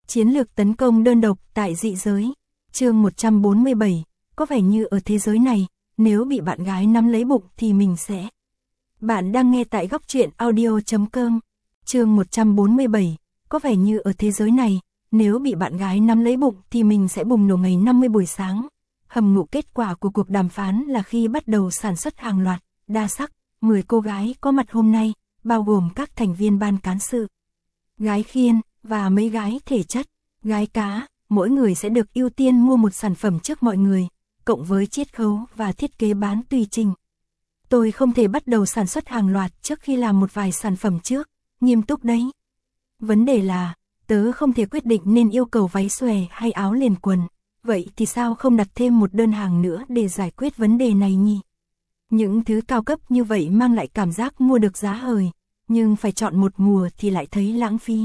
Chiến lược tấn công đơn độc tại dị giới. Chương 147, có vẻ như ở thế giới này, nếu bị bạn gái nắm lấy bụng thì mình sẽ. Bạn đang nghe tại góc truyện audio.com. Chương 147, có vẻ như ở thế giới này, nếu bị bạn gái nắm lấy bụng thì mình sẽ bùng nổ ngày 50 buổi sáng. Hầm ngụ kết quả của cuộc đàm phán là khi bắt đầu sản xuất hàng loạt, đa sắc, 10 cô gái có mặt hôm nay, bao gồm các thành viên ban cán sự, gái khiên, và mấy gái thể chất, gái cá, mỗi người sẽ được ưu tiên mua một sản phẩm trước mọi người, cộng với chiết khấu và thiết kế bán tùy trình. Tôi không thể bắt đầu sản xuất hàng loạt trước khi làm một vài sản phẩm trước, nghiêm túc đấy. Vấn đề là, tớ không thể quyết định nên yêu cầu váy xòe hay áo liền quần, vậy thì sao không đặt thêm một đơn hàng nữa để giải quyết vấn đề này nhỉ? Những thứ cao cấp như vậy mang lại cảm giác mua được giá hời, nhưng phải chọn một mùa thì lại thấy lãng phí.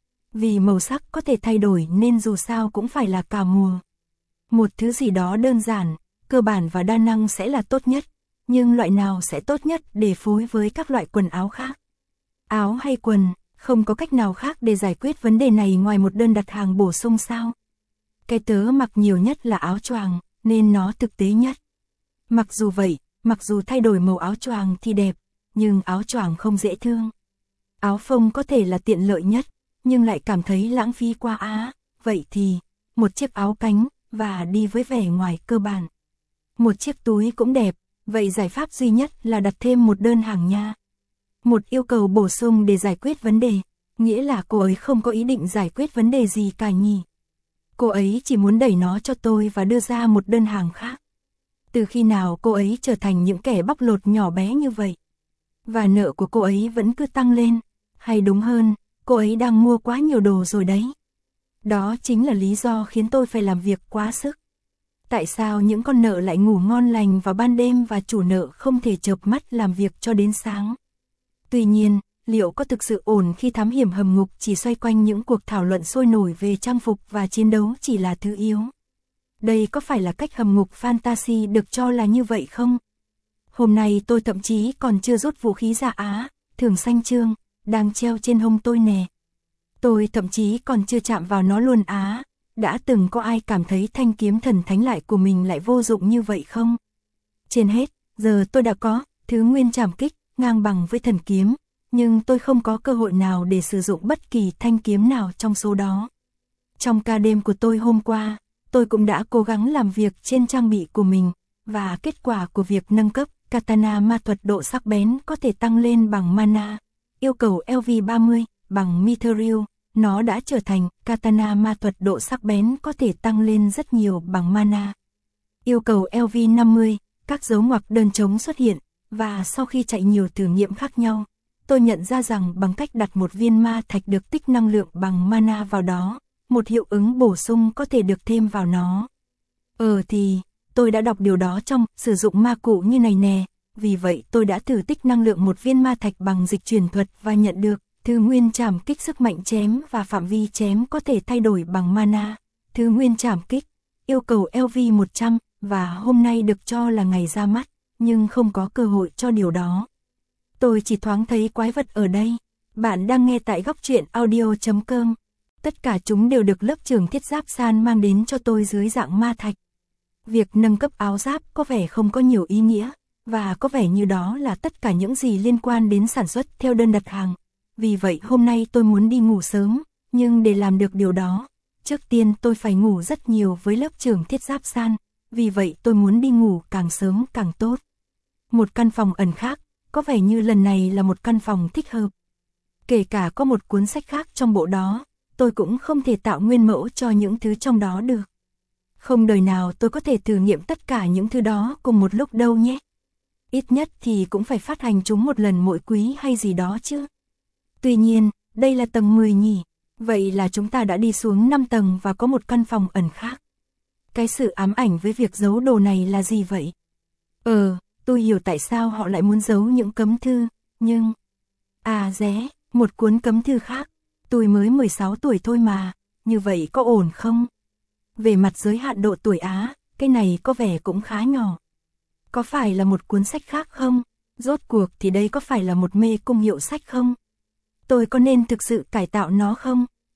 Vì màu sắc có thể thay đổi nên dù sao cũng phải là cả mùa. Một thứ gì đó đơn giản, cơ bản và đa năng sẽ là tốt nhất, nhưng loại nào sẽ tốt nhất để phối với các loại quần áo khác? Áo hay quần, không có cách nào khác để giải quyết vấn đề này ngoài một đơn đặt hàng bổ sung sao? Cái tớ mặc nhiều nhất là áo choàng, nên nó thực tế nhất. Mặc dù vậy, mặc dù thay đổi màu áo choàng thì đẹp, nhưng áo choàng không dễ thương. Áo phông có thể là tiện lợi nhất, nhưng lại cảm thấy lãng phí quá á. Vậy thì, một chiếc áo cánh, và đi với vẻ ngoài cơ bản. Một chiếc túi cũng đẹp, vậy giải pháp duy nhất là đặt thêm một đơn hàng nha. Một yêu cầu bổ sung để giải quyết vấn đề, nghĩa là cô ấy không có ý định giải quyết vấn đề gì cả nhỉ. Cô ấy chỉ muốn đẩy nó cho tôi và đưa ra một đơn hàng khác. Từ khi nào cô ấy trở thành những kẻ bóc lột nhỏ bé như vậy? Và nợ của cô ấy vẫn cứ tăng lên, hay đúng hơn, cô ấy đang mua quá nhiều đồ rồi đấy. Đó chính là lý do khiến tôi phải làm việc quá sức. Tại sao những con nợ lại ngủ ngon lành vào ban đêm và chủ nợ không thể chợp mắt làm việc cho đến sáng? Tuy nhiên, liệu có thực sự ổn khi thám hiểm hầm ngục chỉ xoay quanh những cuộc thảo luận sôi nổi về trang phục và chiến đấu chỉ là thứ yếu? Đây có phải là cách hầm ngục fantasy được cho là như vậy không? Hôm nay tôi thậm chí còn chưa rút vũ khí ra á, thường xanh chương, đang treo trên hông tôi nè. Tôi thậm chí còn chưa chạm vào nó luôn á. Đã từng có ai cảm thấy thanh kiếm thần thánh lại của mình lại vô dụng như vậy không? Trên hết, giờ tôi đã có thứ nguyên trảm kích, ngang bằng với thần kiếm, nhưng tôi không có cơ hội nào để sử dụng bất kỳ thanh kiếm nào trong số đó. Trong ca đêm của tôi hôm qua, tôi cũng đã cố gắng làm việc trên trang bị của mình, và kết quả của việc nâng cấp katana ma thuật độ sắc bén có thể tăng lên bằng mana. Yêu cầu LV30 bằng Mithril, nó đã trở thành katana ma thuật độ sắc bén có thể tăng lên rất nhiều bằng mana. Yêu cầu LV50, các dấu ngoặc đơn trống xuất hiện, và sau khi chạy nhiều thử nghiệm khác nhau, tôi nhận ra rằng bằng cách đặt một viên ma thạch được tích năng lượng bằng mana vào đó, một hiệu ứng bổ sung có thể được thêm vào nó. Thì, tôi đã đọc điều đó trong sử dụng ma cụ như này nè, vì vậy tôi đã thử tích năng lượng một viên ma thạch bằng dịch chuyển thuật và nhận được thứ nguyên trảm kích sức mạnh chém và phạm vi chém có thể thay đổi bằng mana. Thứ nguyên trảm kích, yêu cầu LV100, và hôm nay được cho là ngày ra mắt, nhưng không có cơ hội cho điều đó. Tôi chỉ thoáng thấy quái vật ở đây. Bạn đang nghe tại góc truyện audio.com. Tất cả chúng đều được lớp trưởng thiết giáp san mang đến cho tôi dưới dạng ma thạch. Việc nâng cấp áo giáp có vẻ không có nhiều ý nghĩa, và có vẻ như đó là tất cả những gì liên quan đến sản xuất theo đơn đặt hàng. Vì vậy hôm nay tôi muốn đi ngủ sớm, nhưng để làm được điều đó, trước tiên tôi phải ngủ rất nhiều với lớp trưởng thiết giáp san, vì vậy tôi muốn đi ngủ càng sớm càng tốt. Một căn phòng ẩn khác, có vẻ như lần này là một căn phòng thích hợp. Kể cả có một cuốn sách khác trong bộ đó, tôi cũng không thể tạo nguyên mẫu cho những thứ trong đó được. Không đời nào tôi có thể thử nghiệm tất cả những thứ đó cùng một lúc đâu nhé. Ít nhất thì cũng phải phát hành chúng một lần mỗi quý hay gì đó chứ. Tuy nhiên, đây là tầng 10 nhỉ, vậy là chúng ta đã đi xuống 5 tầng và có một căn phòng ẩn khác. Cái sự ám ảnh với việc giấu đồ này là gì vậy? Tôi hiểu tại sao họ lại muốn giấu những cấm thư, nhưng... một cuốn cấm thư khác, tôi mới 16 tuổi thôi mà, như vậy có ổn không? Về mặt giới hạn độ tuổi á, cái này có vẻ cũng khá nhỏ. Có phải là một cuốn sách khác không? Rốt cuộc thì đây có phải là một mê cung hiệu sách không? Tôi có nên thực sự cải tạo nó không?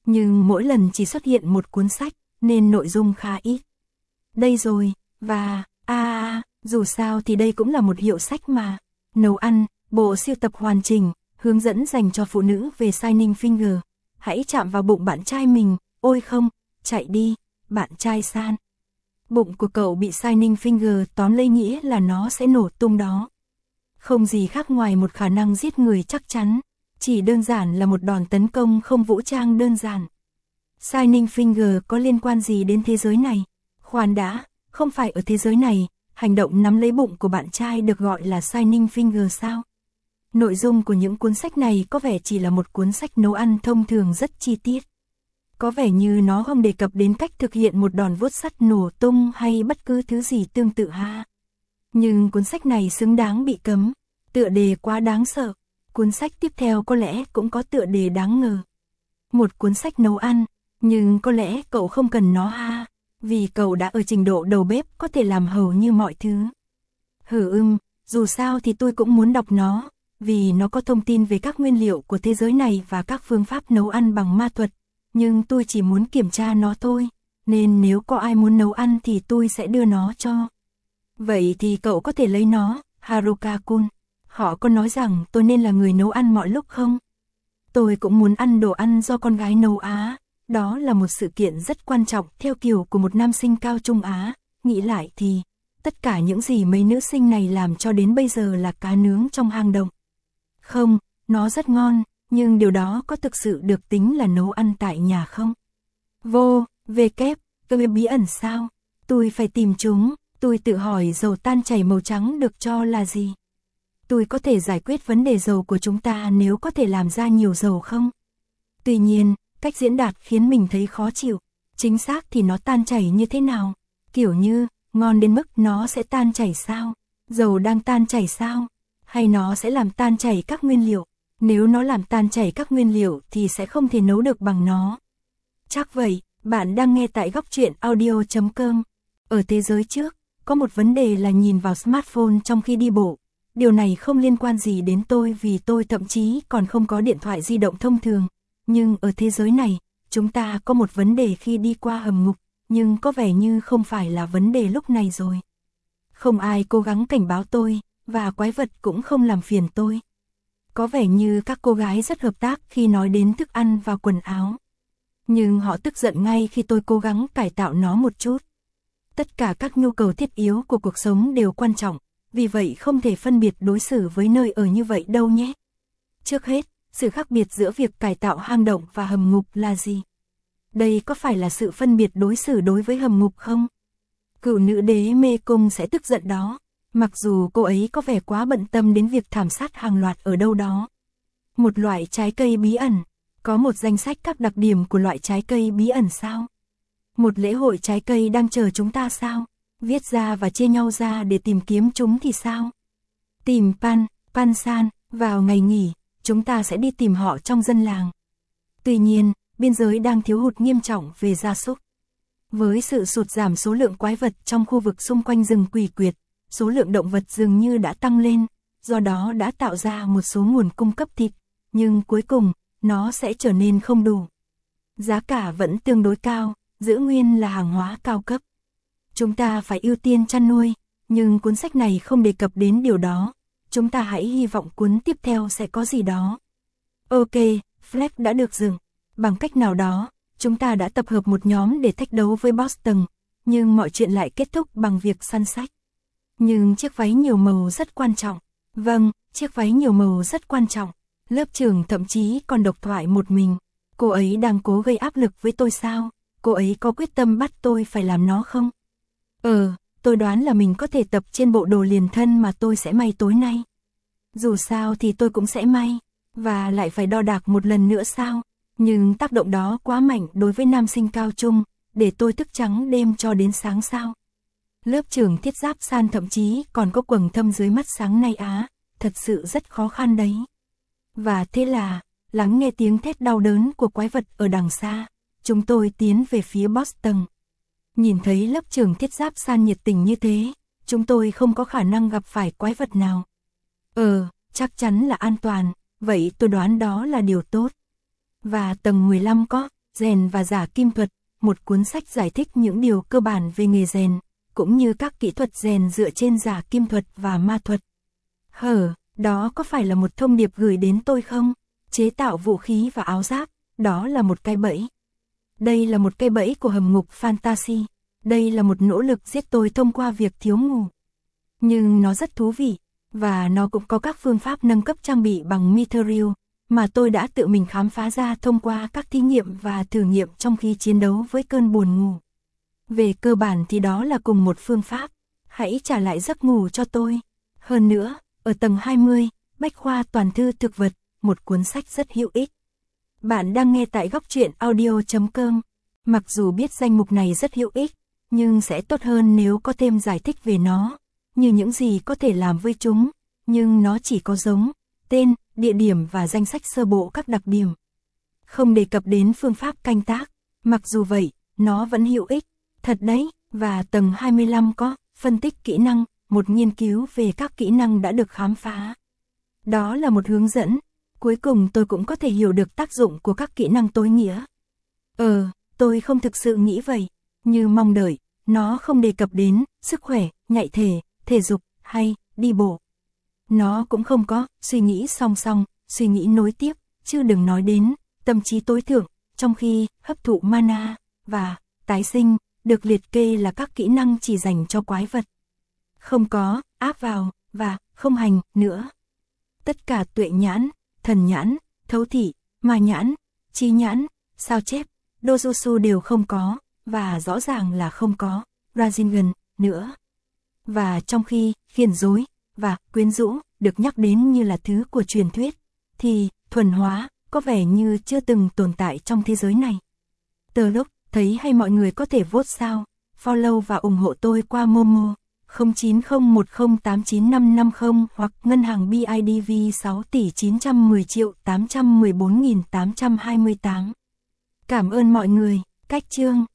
Nhưng mỗi lần chỉ xuất hiện một cuốn sách, nên nội dung khá ít. Đây rồi, và, dù sao thì đây cũng là một hiệu sách mà. Nấu ăn, bộ sưu tập hoàn chỉnh, hướng dẫn dành cho phụ nữ về Shining Finger. Hãy chạm vào bụng bạn trai mình, ôi không, chạy đi, bạn trai San. Bụng của cậu bị Shining Finger tóm lấy nghĩa là nó sẽ nổ tung đó. Không gì khác ngoài một khả năng giết người chắc chắn, chỉ đơn giản là một đòn tấn công không vũ trang đơn giản. Shining Finger có liên quan gì đến thế giới này? Khoan đã, không phải ở thế giới này, hành động nắm lấy bụng của bạn trai được gọi là Shining Finger sao? Nội dung của những cuốn sách này có vẻ chỉ là một cuốn sách nấu ăn thông thường rất chi tiết. Có vẻ như nó không đề cập đến cách thực hiện một đòn vuốt sắt nổ tung hay bất cứ thứ gì tương tự ha. Nhưng cuốn sách này xứng đáng bị cấm, tựa đề quá đáng sợ. Cuốn sách tiếp theo có lẽ cũng có tựa đề đáng ngờ. Một cuốn sách nấu ăn, nhưng có lẽ cậu không cần nó ha, vì cậu đã ở trình độ đầu bếp có thể làm hầu như mọi thứ. Dù sao thì tôi cũng muốn đọc nó, vì nó có thông tin về các nguyên liệu của thế giới này và các phương pháp nấu ăn bằng ma thuật, nhưng tôi chỉ muốn kiểm tra nó thôi, nên nếu có ai muốn nấu ăn thì tôi sẽ đưa nó cho. Vậy thì cậu có thể lấy nó, Haruka-kun. Họ có nói rằng tôi nên là người nấu ăn mọi lúc không? Tôi cũng muốn ăn đồ ăn do con gái nấu Á. Đó là một sự kiện rất quan trọng theo kiểu của một nam sinh cao trung Á. Nghĩ lại thì, tất cả những gì mấy nữ sinh này làm cho đến bây giờ là cá nướng trong hang động. Không, nó rất ngon, nhưng điều đó có thực sự được tính là nấu ăn tại nhà không? Cơ bí ẩn sao? Tôi phải tìm chúng, tôi tự hỏi dầu tan chảy màu trắng được cho là gì? Tôi có thể giải quyết vấn đề dầu của chúng ta nếu có thể làm ra nhiều dầu không? Tuy nhiên, cách diễn đạt khiến mình thấy khó chịu. Chính xác thì nó tan chảy như thế nào? Kiểu như, ngon đến mức nó sẽ tan chảy sao? Dầu đang tan chảy sao? Hay nó sẽ làm tan chảy các nguyên liệu? Nếu nó làm tan chảy các nguyên liệu thì sẽ không thể nấu được bằng nó. Chắc vậy, bạn đang nghe tại góc truyện audio.com. Ở thế giới trước, có một vấn đề là nhìn vào smartphone trong khi đi bộ. Điều này không liên quan gì đến tôi vì tôi thậm chí còn không có điện thoại di động thông thường. Nhưng ở thế giới này, chúng ta có một vấn đề khi đi qua hầm ngục, nhưng có vẻ như không phải là vấn đề lúc này rồi. Không ai cố gắng cảnh báo tôi, và quái vật cũng không làm phiền tôi. Có vẻ như các cô gái rất hợp tác khi nói đến thức ăn và quần áo. Nhưng họ tức giận ngay khi tôi cố gắng cải tạo nó một chút. Tất cả các nhu cầu thiết yếu của cuộc sống đều quan trọng, vì vậy không thể phân biệt đối xử với nơi ở như vậy đâu nhé. Trước hết, sự khác biệt giữa việc cải tạo hang động và hầm ngục là gì? Đây có phải là sự phân biệt đối xử đối với hầm ngục không? Cựu nữ đế Mê Cung sẽ tức giận đó, mặc dù cô ấy có vẻ quá bận tâm đến việc thảm sát hàng loạt ở đâu đó. Một loại trái cây bí ẩn, có một danh sách các đặc điểm của loại trái cây bí ẩn sao? Một lễ hội trái cây đang chờ chúng ta sao? Viết ra và chia nhau ra để tìm kiếm chúng thì sao? Tìm Pan-san, vào ngày nghỉ, chúng ta sẽ đi tìm họ trong dân làng. Tuy nhiên, biên giới đang thiếu hụt nghiêm trọng về gia súc. Với sự sụt giảm số lượng quái vật trong khu vực xung quanh rừng Quỷ Quyệt, số lượng động vật dường như đã tăng lên, do đó đã tạo ra một số nguồn cung cấp thịt, nhưng cuối cùng, nó sẽ trở nên không đủ. Giá cả vẫn tương đối cao, giữ nguyên là hàng hóa cao cấp. Chúng ta phải ưu tiên chăn nuôi, nhưng cuốn sách này không đề cập đến điều đó. Chúng ta hãy hy vọng cuốn tiếp theo sẽ có gì đó. Ok, Flag đã được dừng. Bằng cách nào đó, chúng ta đã tập hợp một nhóm để thách đấu với Boston, nhưng mọi chuyện lại kết thúc bằng việc săn sách. Nhưng chiếc váy nhiều màu rất quan trọng. Vâng, chiếc váy nhiều màu rất quan trọng. Lớp trưởng thậm chí còn độc thoại một mình. Cô ấy đang cố gây áp lực với tôi sao? Cô ấy có quyết tâm bắt tôi phải làm nó không? Tôi đoán là mình có thể tập trên bộ đồ liền thân mà tôi sẽ may tối nay. Dù sao thì tôi cũng sẽ may, và lại phải đo đạc một lần nữa sao? Nhưng tác động đó quá mạnh đối với nam sinh cao trung, để tôi thức trắng đêm cho đến sáng sao? Lớp trưởng Thiết Giáp San thậm chí còn có quầng thâm dưới mắt sáng nay á, thật sự rất khó khăn đấy. Và thế là, lắng nghe tiếng thét đau đớn của quái vật ở đằng xa, chúng tôi tiến về phía Boston. Nhìn thấy lớp trưởng Thiết Giáp San nhiệt tình như thế, chúng tôi không có khả năng gặp phải quái vật nào. Chắc chắn là an toàn, vậy tôi đoán đó là điều tốt. Và tầng 15 có, Rèn và Giả Kim Thuật, một cuốn sách giải thích những điều cơ bản về nghề rèn, cũng như các kỹ thuật rèn dựa trên giả kim thuật và ma thuật. Đó có phải là một thông điệp gửi đến tôi không? Chế tạo vũ khí và áo giáp, đó là một cái bẫy. Đây là một cái bẫy của hầm ngục fantasy. Đây là một nỗ lực giết tôi thông qua việc thiếu ngủ. Nhưng nó rất thú vị, và nó cũng có các phương pháp nâng cấp trang bị bằng Mithril, mà tôi đã tự mình khám phá ra thông qua các thí nghiệm và thử nghiệm trong khi chiến đấu với cơn buồn ngủ. Về cơ bản thì đó là cùng một phương pháp. Hãy trả lại giấc ngủ cho tôi. Hơn nữa, ở tầng 20, Bách khoa toàn thư thực vật, một cuốn sách rất hữu ích. Bạn đang nghe tại Góc Truyện Audio.com. Mặc dù biết danh mục này rất hữu ích, nhưng sẽ tốt hơn nếu có thêm giải thích về nó, như những gì có thể làm với chúng, nhưng nó chỉ có giống, tên, địa điểm và danh sách sơ bộ các đặc điểm. Không đề cập đến phương pháp canh tác, mặc dù vậy, nó vẫn hữu ích, thật đấy, và tầng 25 có phân tích kỹ năng, một nghiên cứu về các kỹ năng đã được khám phá. Đó là một hướng dẫn, cuối cùng tôi cũng có thể hiểu được tác dụng của các kỹ năng tối nghĩa. Tôi không thực sự nghĩ vậy, như mong đợi, nó không đề cập đến sức khỏe, nhạy thể dục, hay đi bộ. Nó cũng không có suy nghĩ song song, suy nghĩ nối tiếp, chứ đừng nói đến tâm trí tối thượng, trong khi hấp thụ mana và tái sinh được liệt kê là các kỹ năng chỉ dành cho quái vật. Không có áp vào và không hành nữa. Tất cả tuệ nhãn, thần nhãn, thấu thị, ma nhãn, chi nhãn, sao chép, dojutsu đều không có, và rõ ràng là không có Rasengan nữa. Và trong khi khiển dối và quyến rũ được nhắc đến như là thứ của truyền thuyết, thì thuần hóa có vẻ như chưa từng tồn tại trong thế giới này. Tờ lúc thấy hay mọi người có thể vote sao, follow và ủng hộ tôi qua Momo 0901089550 hoặc ngân hàng BIDV 6.910.814.828. Cảm ơn mọi người. Cách chương